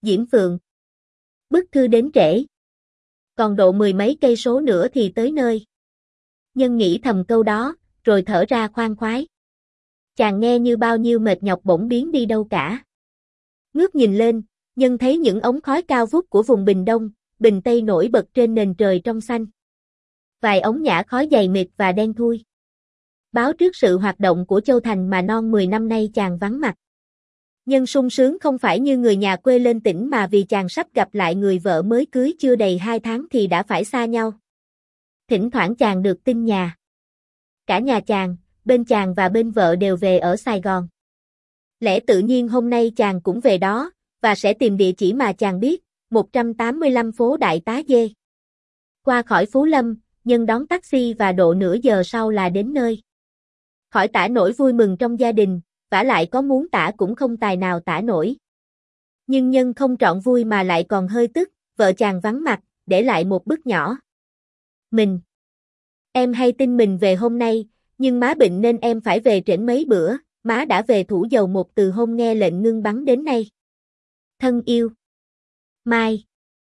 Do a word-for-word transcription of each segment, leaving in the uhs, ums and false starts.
Diễm Phượng. Bức thư đến trễ. Còn độ mười mấy cây số nữa thì tới nơi. Nhân nghĩ thầm câu đó, rồi thở ra khoan khoái. Chàng nghe như bao nhiêu mệt nhọc bỗng biến đi đâu cả. Ngước nhìn lên, Nhân thấy những ống khói cao vút của vùng Bình Đông, Bình Tây nổi bật trên nền trời trong xanh. Vài ống nhả khói dày mịt và đen thui. Báo trước sự hoạt động của Châu Thành mà non mười năm nay chàng vắng mặt. Nhân sung sướng không phải như người nhà quê lên tỉnh mà vì chàng sắp gặp lại người vợ mới cưới chưa đầy hai tháng thì đã phải xa nhau. Thỉnh thoảng chàng được tin nhà. Cả nhà chàng, bên chàng và bên vợ đều về ở Sài Gòn. Lẽ tự nhiên hôm nay chàng cũng về đó, và sẽ tìm địa chỉ mà chàng biết, một trăm tám mươi lăm phố Đại Tá Dê. Qua khỏi Phú Lâm, Nhân đón taxi và độ nửa giờ sau là đến nơi. Khỏi tả nổi vui mừng trong gia đình, vả lại có muốn tả cũng không tài nào tả nổi. Nhưng Nhân không trọn vui mà lại còn hơi tức, vợ chàng vắng mặt, để lại một bức nhỏ. Mình. Em hay tin mình về hôm nay, nhưng má bệnh nên em phải về trễ mấy bữa, má đã về Thủ Dầu Một từ hôm nghe lệnh ngưng bắn đến nay. Thân yêu. Mai.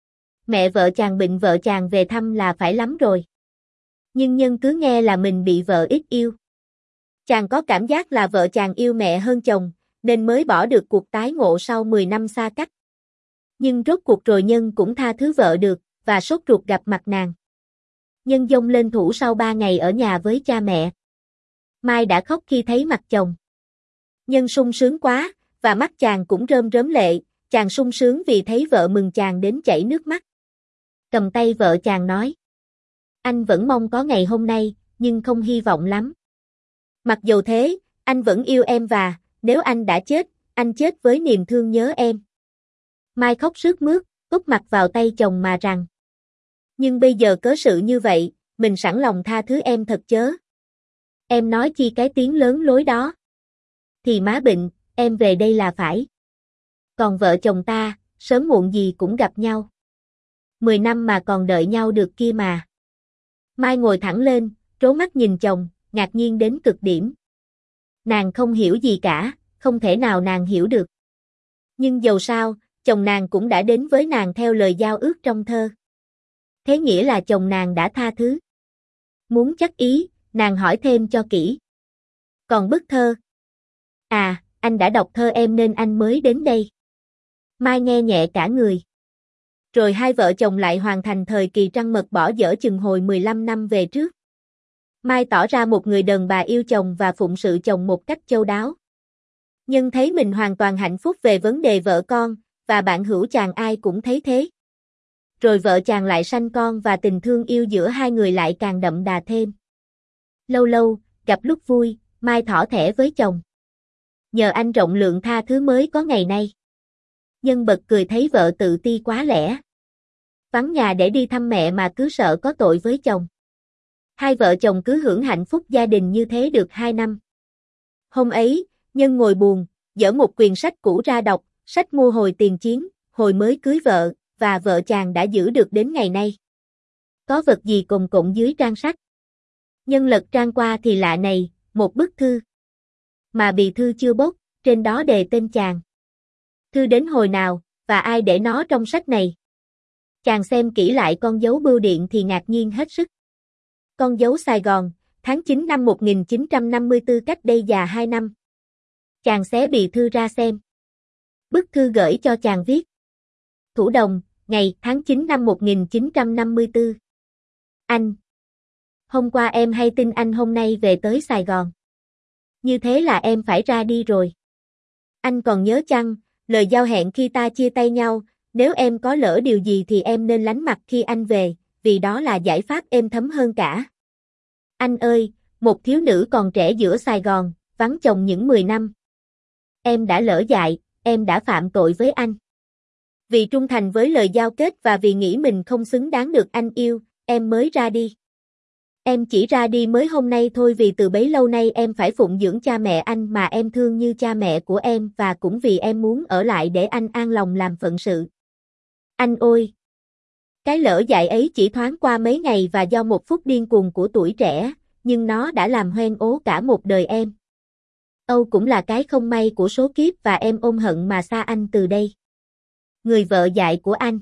Mẹ vợ chàng bệnh vợ chàng về thăm là phải lắm rồi. Nhưng Nhân cứ nghe là mình bị vợ ít yêu. Chàng có cảm giác là vợ chàng yêu mẹ hơn chồng, nên mới bỏ được cuộc tái ngộ sau mười năm xa cách. Nhưng rốt cuộc rồi Nhân cũng tha thứ vợ được, và sốt ruột gặp mặt nàng. Nhân dông lên Thủ sau ba ngày ở nhà với cha mẹ. Mai đã khóc khi thấy mặt chồng. Nhân sung sướng quá, và mắt chàng cũng rơm rớm lệ, chàng sung sướng vì thấy vợ mừng chàng đến chảy nước mắt. Cầm tay vợ chàng nói. Anh vẫn mong có ngày hôm nay, nhưng không hy vọng lắm. Mặc dù thế, anh vẫn yêu em và, nếu anh đã chết, anh chết với niềm thương nhớ em. Mai khóc sướt mướt, úp mặt vào tay chồng mà rằng. Nhưng bây giờ cớ sự như vậy, mình sẵn lòng tha thứ em thật chớ. Em nói chi cái tiếng lớn lối đó. Thì má bệnh, em về đây là phải. Còn vợ chồng ta, sớm muộn gì cũng gặp nhau. Mười năm mà còn đợi nhau được kia mà. Mai ngồi thẳng lên, trố mắt nhìn chồng, ngạc nhiên đến cực điểm. Nàng không hiểu gì cả, không thể nào nàng hiểu được. Nhưng dầu sao, chồng nàng cũng đã đến với nàng theo lời giao ước trong thơ. Thế nghĩa là chồng nàng đã tha thứ. Muốn chắc ý, nàng hỏi thêm cho kỹ. Còn bức thơ? À, anh đã đọc thơ em nên anh mới đến đây. Mai nghe nhẹ cả người. Rồi hai vợ chồng lại hoàn thành thời kỳ trăng mật bỏ dở chừng hồi mười lăm năm về trước. Mai tỏ ra một người đàn bà yêu chồng và phụng sự chồng một cách chu đáo. Nhân thấy mình hoàn toàn hạnh phúc về vấn đề vợ con, và bạn hữu chàng ai cũng thấy thế. Rồi vợ chàng lại sanh con và tình thương yêu giữa hai người lại càng đậm đà thêm. Lâu lâu, gặp lúc vui, Mai thỏ thẻ với chồng. Nhờ anh rộng lượng tha thứ mới có ngày nay. Nhân bật cười thấy vợ tự ti quá lẽ. Vắng nhà để đi thăm mẹ mà cứ sợ có tội với chồng. Hai vợ chồng cứ hưởng hạnh phúc gia đình như thế được hai năm. Hôm ấy, Nhân ngồi buồn, dở một quyển sách cũ ra đọc, sách mua hồi tiền chiến, hồi mới cưới vợ, và vợ chàng đã giữ được đến ngày nay. Có vật gì cồn cộn dưới trang sách? Nhân lật trang qua thì lạ này, một bức thư. Mà bì thư chưa bốc, trên đó đề tên chàng. Thư đến hồi nào, và ai để nó trong sách này? Chàng xem kỹ lại con dấu bưu điện thì ngạc nhiên hết sức. Con dấu Sài Gòn, tháng chín năm một nghìn chín trăm năm mươi tư cách đây già hai năm. Chàng xé bì thư ra xem. Bức thư gửi cho chàng viết. Thủ Đồng, ngày tháng chín năm một nghìn chín trăm năm mươi tư. Anh. Hôm qua em hay tin anh hôm nay về tới Sài Gòn. Như thế là em phải ra đi rồi. Anh còn nhớ chăng, lời giao hẹn khi ta chia tay nhau, nếu em có lỡ điều gì thì em nên lánh mặt khi anh về, vì đó là giải pháp êm thấm hơn cả. Anh ơi, một thiếu nữ còn trẻ giữa Sài Gòn, vắng chồng những mười năm. Em đã lỡ dại, em đã phạm tội với anh. Vì trung thành với lời giao kết và vì nghĩ mình không xứng đáng được anh yêu, em mới ra đi. Em chỉ ra đi mới hôm nay thôi vì từ bấy lâu nay em phải phụng dưỡng cha mẹ anh mà em thương như cha mẹ của em và cũng vì em muốn ở lại để anh an lòng làm phận sự. Anh ơi! Cái lỡ dại ấy chỉ thoáng qua mấy ngày và do một phút điên cuồng của tuổi trẻ, nhưng nó đã làm hoen ố cả một đời em. Âu cũng là cái không may của số kiếp và em ôm hận mà xa anh từ đây. Người vợ dại của anh.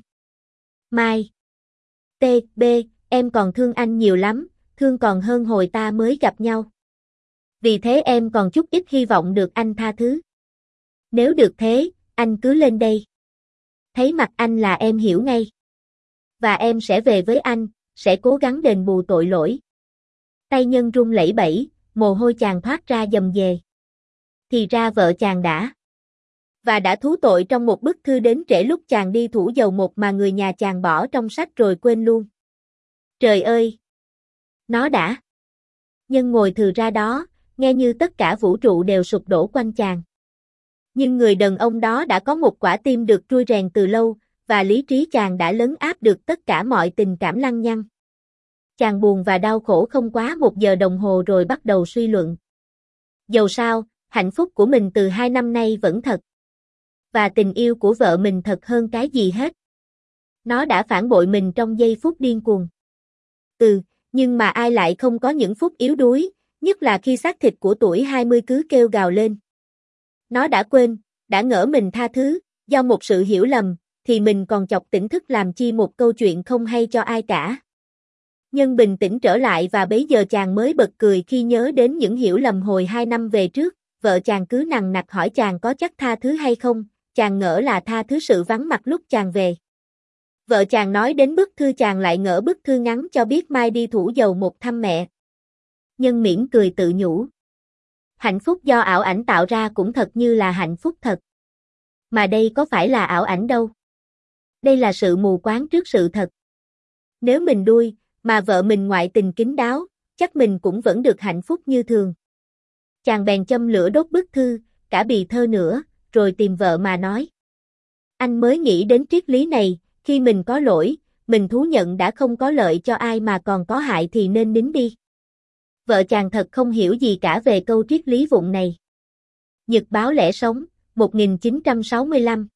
Mai. T. B. Em còn thương anh nhiều lắm, thương còn hơn hồi ta mới gặp nhau. Vì thế em còn chút ít hy vọng được anh tha thứ. Nếu được thế, anh cứ lên đây. Thấy mặt anh là em hiểu ngay. Và em sẽ về với anh, sẽ cố gắng đền bù tội lỗi. Tay Nhân run lẩy bẩy, mồ hôi chàng thoát ra dầm dề. Thì ra vợ chàng đã. Và đã thú tội trong một bức thư đến trễ lúc chàng đi thủ dầu một mà người nhà chàng bỏ trong sách rồi quên luôn. Trời ơi! Nó đã. Nhân ngồi thừ ra đó, nghe như tất cả vũ trụ đều sụp đổ quanh chàng. Nhưng người đàn ông đó đã có một quả tim được trui rèn từ lâu, và lý trí chàng đã lấn áp được tất cả mọi tình cảm lăng nhăng. Chàng buồn và đau khổ không quá một giờ đồng hồ rồi bắt đầu suy luận. Dầu sao, hạnh phúc của mình từ hai năm nay vẫn thật. Và tình yêu của vợ mình thật hơn cái gì hết. Nó đã phản bội mình trong giây phút điên cuồng. Ừ, nhưng mà ai lại không có những phút yếu đuối, nhất là khi xác thịt của tuổi hai mươi cứ kêu gào lên. Nó đã quên, đã ngỡ mình tha thứ, do một sự hiểu lầm, thì mình còn chọc tỉnh thức làm chi một câu chuyện không hay cho ai cả. Nhân bình tĩnh trở lại và bấy giờ chàng mới bật cười khi nhớ đến những hiểu lầm hồi hai năm về trước, vợ chàng cứ nằng nặc hỏi chàng có chắc tha thứ hay không, chàng ngỡ là tha thứ sự vắng mặt lúc chàng về. Vợ chàng nói đến bức thư chàng lại ngỡ bức thư ngắn cho biết mai đi thủ dầu một thăm mẹ. Nhân mỉm cười tự nhủ. Hạnh phúc do ảo ảnh tạo ra cũng thật như là hạnh phúc thật. Mà đây có phải là ảo ảnh đâu. Đây là sự mù quáng trước sự thật. Nếu mình đuôi, mà vợ mình ngoại tình kín đáo, chắc mình cũng vẫn được hạnh phúc như thường. Chàng bèn châm lửa đốt bức thư, cả bì thơ nữa, rồi tìm vợ mà nói. Anh mới nghĩ đến triết lý này, khi mình có lỗi, mình thú nhận đã không có lợi cho ai mà còn có hại thì nên nín đi. Vợ chàng thật không hiểu gì cả về câu triết lý vụn này. Nhật báo lẽ sống, một nghìn chín trăm sáu mươi lăm